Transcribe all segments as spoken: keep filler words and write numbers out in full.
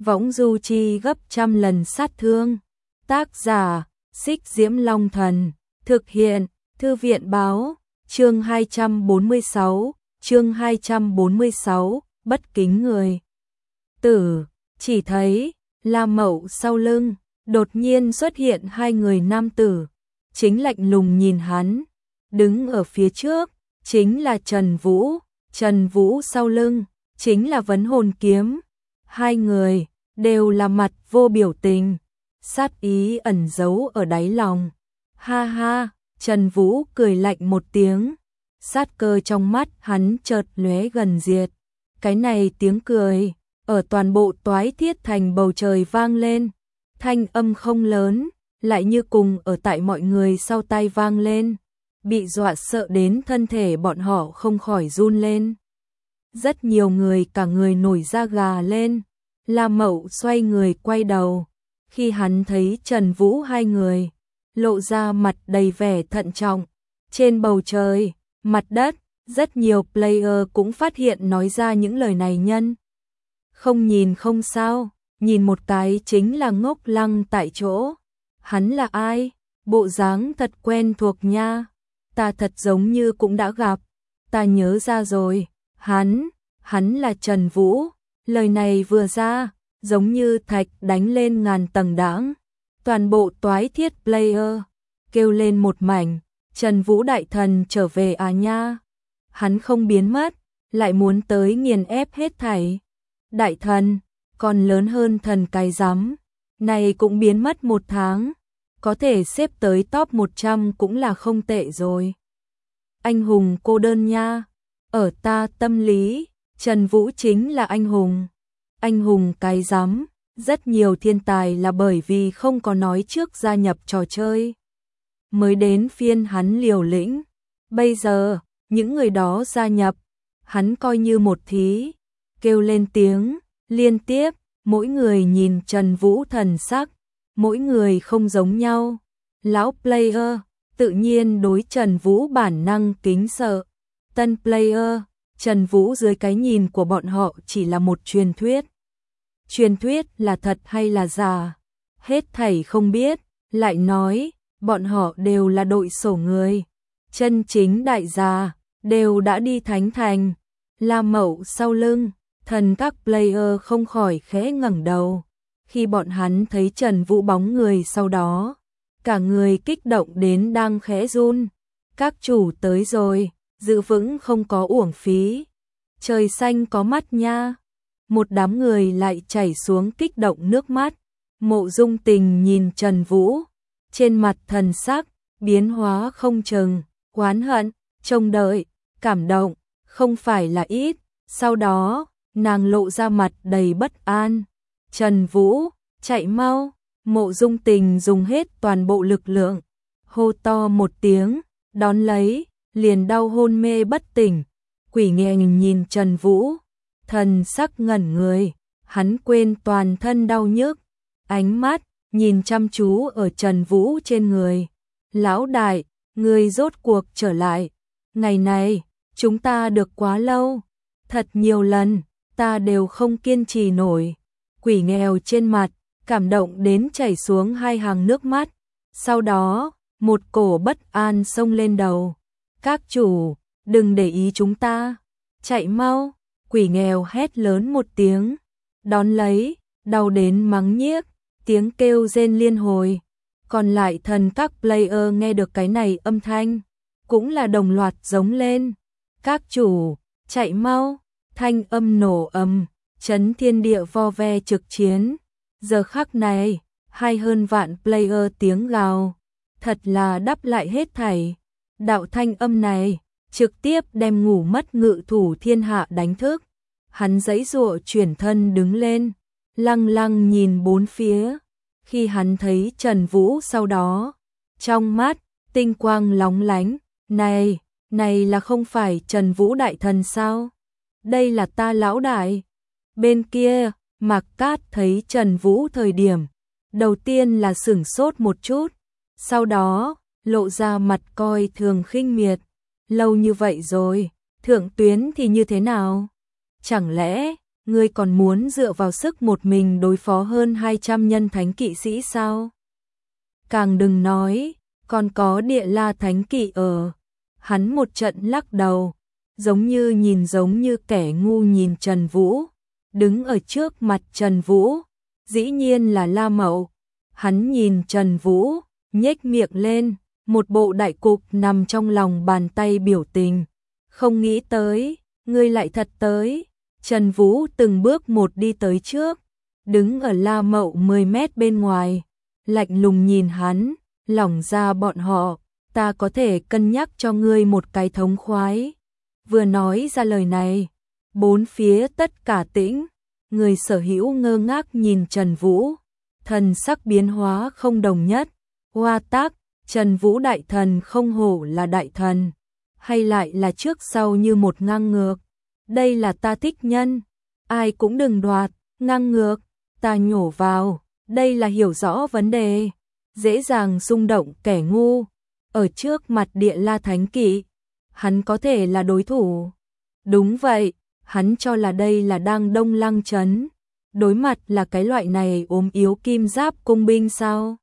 võng du chi gấp trăm lần sát thương. Tác giả, Xích Diễm Long Thần, thực hiện, Thư viện Báo, chương hai trăm bốn mươi sáu, chương hai trăm bốn mươi sáu, bất kính người. Tử, chỉ thấy, La Mậu sau lưng, đột nhiên xuất hiện hai người nam tử, chính lạnh lùng nhìn hắn, đứng ở phía trước, chính là Trần Vũ, Trần Vũ sau lưng, chính là Vấn Hồn Kiếm. Hai người, đều là mặt vô biểu tình, sát ý ẩn giấu ở đáy lòng. Ha ha, Trần Vũ cười lạnh một tiếng, sát cơ trong mắt hắn chợt lóe gần diệt. Cái này tiếng cười, ở toàn bộ Toái Thiết Thành bầu trời vang lên, thanh âm không lớn, lại như cùng ở tại mọi người sau tai vang lên, bị dọa sợ đến thân thể bọn họ không khỏi run lên. Rất nhiều người cả người nổi da gà lên. La Mậu xoay người quay đầu, khi hắn thấy Trần Vũ hai người, lộ ra mặt đầy vẻ thận trọng. Trên bầu trời, mặt đất, rất nhiều player cũng phát hiện nói ra những lời này nhân. Không nhìn không sao, nhìn một cái chính là ngốc lăng tại chỗ. Hắn là ai? Bộ dáng thật quen thuộc nha. Ta thật giống như cũng đã gặp. Ta nhớ ra rồi, hắn, hắn là Trần Vũ. Lời này vừa ra, giống như thạch đánh lên ngàn tầng đãng. Toàn bộ Toái Thiết player kêu lên một mảnh, Trần Vũ đại thần trở về à nha. Hắn không biến mất, lại muốn tới nghiền ép hết thảy. Đại thần, còn lớn hơn thần cái rắm, này cũng biến mất một tháng, có thể xếp tới top một trăm cũng là không tệ rồi. Anh hùng cô đơn nha, ở ta tâm lý, Trần Vũ chính là anh hùng. Anh hùng cái rắm, rất nhiều thiên tài là bởi vì không có nói trước gia nhập trò chơi, mới đến phiên hắn liều lĩnh. Bây giờ, những người đó gia nhập, hắn coi như một thí, kêu lên tiếng, liên tiếp, mỗi người nhìn Trần Vũ thần sắc, mỗi người không giống nhau. Lão player, tự nhiên đối Trần Vũ bản năng kính sợ. Tân player, Trần Vũ dưới cái nhìn của bọn họ chỉ là một truyền thuyết. Truyền thuyết là thật hay là giả, hết thảy không biết, lại nói, bọn họ đều là đội sổ người. Chân chính đại gia, đều đã đi thánh thành. La Mậu sau lưng, thần các player không khỏi khẽ ngẩng đầu. Khi bọn hắn thấy Trần Vũ bóng người sau đó, cả người kích động đến đang khẽ run. Các chủ tới rồi, giữ vững không có uổng phí. Trời xanh có mắt nha. Một đám người lại chảy xuống kích động nước mắt. Mộ Dung Tình nhìn Trần Vũ, trên mặt thần sắc biến hóa không chừng, oán hận, trông đợi, cảm động, không phải là ít. Sau đó, nàng lộ ra mặt đầy bất an. Trần Vũ, chạy mau. Mộ Dung Tình dùng hết toàn bộ lực lượng, hô to một tiếng, đón lấy, liền đau hôn mê bất tỉnh. Quỷ Nghè nhìn Trần Vũ, thần sắc ngẩn người, hắn quên toàn thân đau nhức, ánh mắt nhìn chăm chú ở Trần Vũ trên người. Lão đại, ngươi rốt cuộc trở lại. Ngày này, chúng ta được quá lâu, thật nhiều lần, ta đều không kiên trì nổi. Quỷ Nghèo trên mặt, cảm động đến chảy xuống hai hàng nước mắt. Sau đó, một cổ bất an xông lên đầu. Các chủ, đừng để ý chúng ta, chạy mau. Quỷ Nghèo hét lớn một tiếng, đón lấy, đau đến mắng nhiếc, tiếng kêu rên liên hồi. Còn lại thần các player nghe được cái này âm thanh, cũng là đồng loạt giống lên. Các chủ, chạy mau. Thanh âm nổ ầm, chấn thiên địa vo ve trực chiến. Giờ khắc này, hai hơn vạn player tiếng gào, thật là đắp lại hết thảy. Đạo thanh âm này, trực tiếp đem ngủ mất ngự thủ thiên hạ đánh thức. Hắn giãy giụa chuyển thân đứng lên, lăng lăng nhìn bốn phía. Khi hắn thấy Trần Vũ sau đó, trong mắt, tinh quang lóng lánh. Này, này là không phải Trần Vũ đại thần sao? Đây là ta lão đại. Bên kia, Mạc Cát thấy Trần Vũ thời điểm, đầu tiên là sửng sốt một chút, sau đó, lộ ra mặt coi thường khinh miệt. Lâu như vậy rồi, thượng tuyến thì như thế nào? Chẳng lẽ, ngươi còn muốn dựa vào sức một mình đối phó hơn hai trăm nhân thánh kỵ sĩ sao? Càng đừng nói, còn có địa la thánh kỵ ở. Hắn một trận lắc đầu, giống như nhìn giống như kẻ ngu nhìn Trần Vũ. Đứng ở trước mặt Trần Vũ, dĩ nhiên là La Mậu. Hắn nhìn Trần Vũ, nhếch miệng lên, một bộ đại cục nằm trong lòng bàn tay biểu tình. Không nghĩ tới, ngươi lại thật tới. Trần Vũ từng bước một đi tới trước, đứng ở La Mậu mười mét bên ngoài, lạnh lùng nhìn hắn, lỏng ra bọn họ, ta có thể cân nhắc cho ngươi một cái thống khoái. Vừa nói ra lời này, bốn phía tất cả tĩnh, người sở hữu ngơ ngác nhìn Trần Vũ, thần sắc biến hóa không đồng nhất. Hoa tác, Trần Vũ đại thần không hổ là đại thần, hay lại là trước sau như một ngang ngược. Đây là ta thích nhân, ai cũng đừng đoạt, ngang ngược, ta nhổ vào, đây là hiểu rõ vấn đề, dễ dàng xung động kẻ ngu. Ở trước mặt địa la thánh kỵ, hắn có thể là đối thủ. Đúng vậy, hắn cho là đây là đang Đông Lăng trấn, đối mặt là cái loại này ốm yếu kim giáp cung binh sao?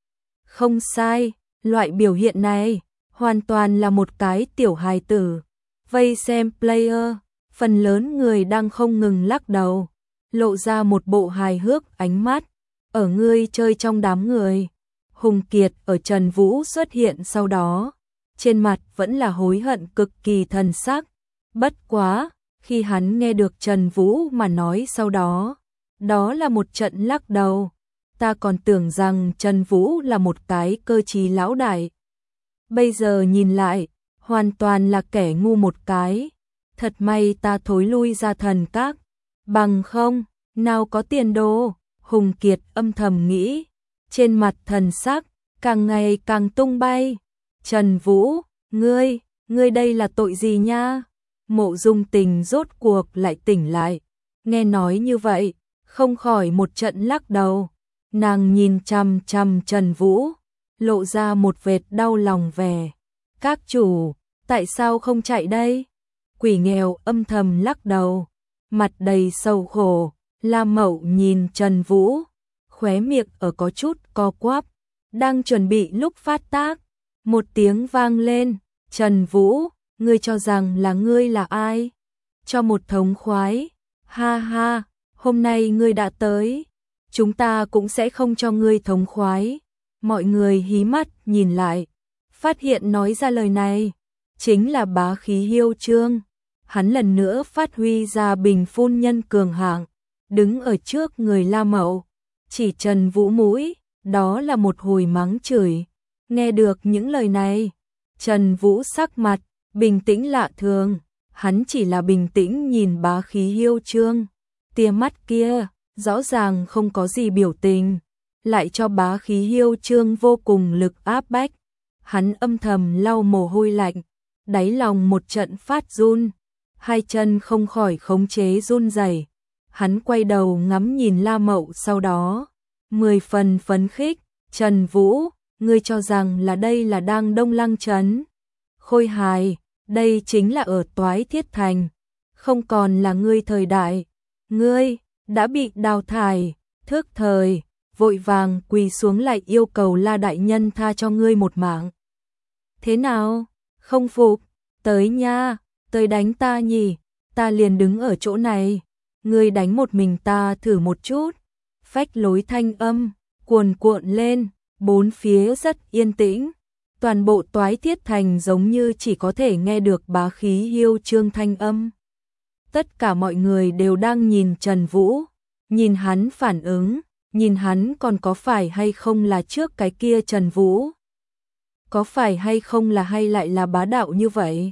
Không sai, loại biểu hiện này hoàn toàn là một cái tiểu hài tử. Vây xem player, phần lớn người đang không ngừng lắc đầu, lộ ra một bộ hài hước ánh mắt. Ở ngươi chơi trong đám người, Hùng Kiệt ở Trần Vũ xuất hiện sau đó, trên mặt vẫn là hối hận cực kỳ thần sắc. Bất quá, khi hắn nghe được Trần Vũ mà nói sau đó, đó là một trận lắc đầu. Ta còn tưởng rằng Trần Vũ là một cái cơ trí lão đại. Bây giờ nhìn lại, hoàn toàn là kẻ ngu một cái. Thật may ta thối lui ra thần các, bằng không, nào có tiền đồ. Hùng Kiệt âm thầm nghĩ, trên mặt thần sắc càng ngày càng tung bay. Trần Vũ, ngươi, ngươi đây là tội gì nha? Mộ Dung Tình rốt cuộc lại tỉnh lại, nghe nói như vậy, không khỏi một trận lắc đầu. Nàng nhìn chằm chằm Trần Vũ, lộ ra một vệt đau lòng vẻ. Các chủ, tại sao không chạy đây? Quỷ nghèo âm thầm lắc đầu, mặt đầy sầu khổ. La Mậu nhìn Trần Vũ, khóe miệng ở có chút co quắp, đang chuẩn bị lúc phát tác, một tiếng vang lên. Trần Vũ, ngươi cho rằng là ngươi là ai? Cho một thống khoái. Ha ha, hôm nay ngươi đã tới, chúng ta cũng sẽ không cho ngươi thống khoái. Mọi người hí mắt nhìn lại, phát hiện nói ra lời này chính là bá khí Hiêu Trương. Hắn lần nữa phát huy ra bình phun nhân cường hạng, đứng ở trước người La Mậu, chỉ Trần Vũ mũi, đó là một hồi mắng chửi. Nghe được những lời này, Trần Vũ sắc mặt bình tĩnh lạ thường, hắn chỉ là bình tĩnh nhìn bá khí Hiêu Trương, tia mắt kia rõ ràng không có gì biểu tình, lại cho bá khí Hiêu Trương vô cùng lực áp bách. Hắn âm thầm lau mồ hôi lạnh, đáy lòng một trận phát run, hai chân không khỏi khống chế run rẩy. Hắn quay đầu ngắm nhìn La Mậu sau đó, mười phần phấn khích. Trần Vũ, ngươi cho rằng là đây là đang Đông Lăng trấn? Khôi hài, đây chính là ở Toái Thiết Thành, không còn là ngươi thời đại. Ngươi đã bị đào thải, thước thời, vội vàng quỳ xuống lại yêu cầu La đại nhân tha cho ngươi một mạng. Thế nào? Không phục? Tới nha, tới đánh ta nhỉ, ta liền đứng ở chỗ này. Ngươi đánh một mình ta thử một chút. Phách lối thanh âm cuồn cuộn lên, bốn phía rất yên tĩnh. Toàn bộ Toái Thiết Thành giống như chỉ có thể nghe được bá khí Hiêu Trương thanh âm. Tất cả mọi người đều đang nhìn Trần Vũ, nhìn hắn phản ứng, nhìn hắn còn có phải hay không là trước cái kia Trần Vũ. Có phải hay không là hay lại là bá đạo như vậy.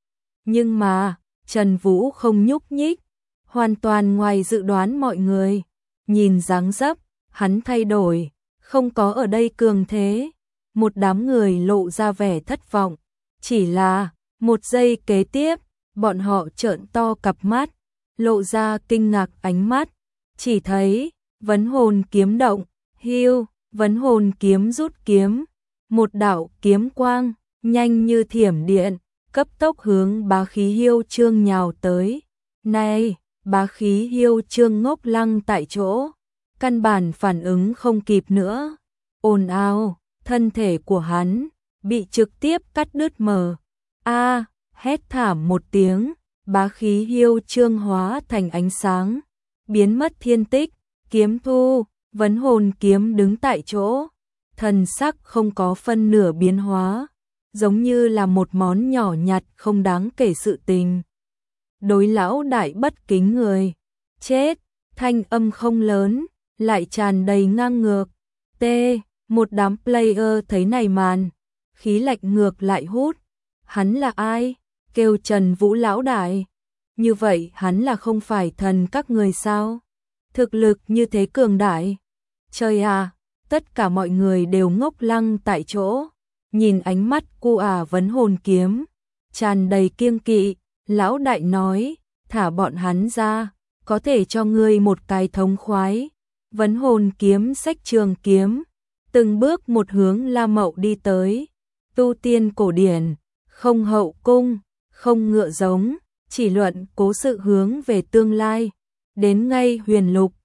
Nhưng mà, Trần Vũ không nhúc nhích, hoàn toàn ngoài dự đoán mọi người. Nhìn dáng dấp, hắn thay đổi, không có ở đây cường thế. Một đám người lộ ra vẻ thất vọng. Chỉ là, một giây kế tiếp, bọn họ trợn to cặp mắt, lộ ra kinh ngạc ánh mắt. Chỉ thấy, vấn hồn kiếm động, Hiêu, vấn hồn kiếm rút kiếm. Một đạo kiếm quang, nhanh như thiểm điện, cấp tốc hướng bá khí Hiêu Trương nhào tới. Này, Bá khí hiêu trương ngốc lăng tại chỗ, căn bản phản ứng không kịp nữa. Ồn ào, thân thể của hắn bị trực tiếp cắt đứt mờ. A, hét thảm một tiếng, bá khí hiêu trương hóa thành ánh sáng, biến mất thiên tích. Kiếm Thu, Vấn Hồn kiếm đứng tại chỗ, thần sắc không có phân nửa biến hóa, giống như là một món nhỏ nhặt không đáng kể sự tình. Đối lão đại bất kính người, chết, thanh âm không lớn, lại tràn đầy ngang ngược. T, một đám player thấy này màn, khí lạnh ngược lại hút. Hắn là ai? Kêu Trần Vũ lão đại. Như vậy hắn là không phải thần các người sao? Thực lực như thế cường đại. Trời à, tất cả mọi người đều ngốc lăng tại chỗ, nhìn ánh mắt cu à Vấn Hồn kiếm, tràn đầy kiêng kỵ. Lão đại nói, thả bọn hắn ra, có thể cho ngươi một cái thống khoái. Vấn Hồn kiếm xách trường kiếm, từng bước một hướng La Mậu đi tới. Tu tiên cổ điển, không hậu cung, không ngựa giống, chỉ luận cố sự hướng về tương lai. Đến ngay huyền lục,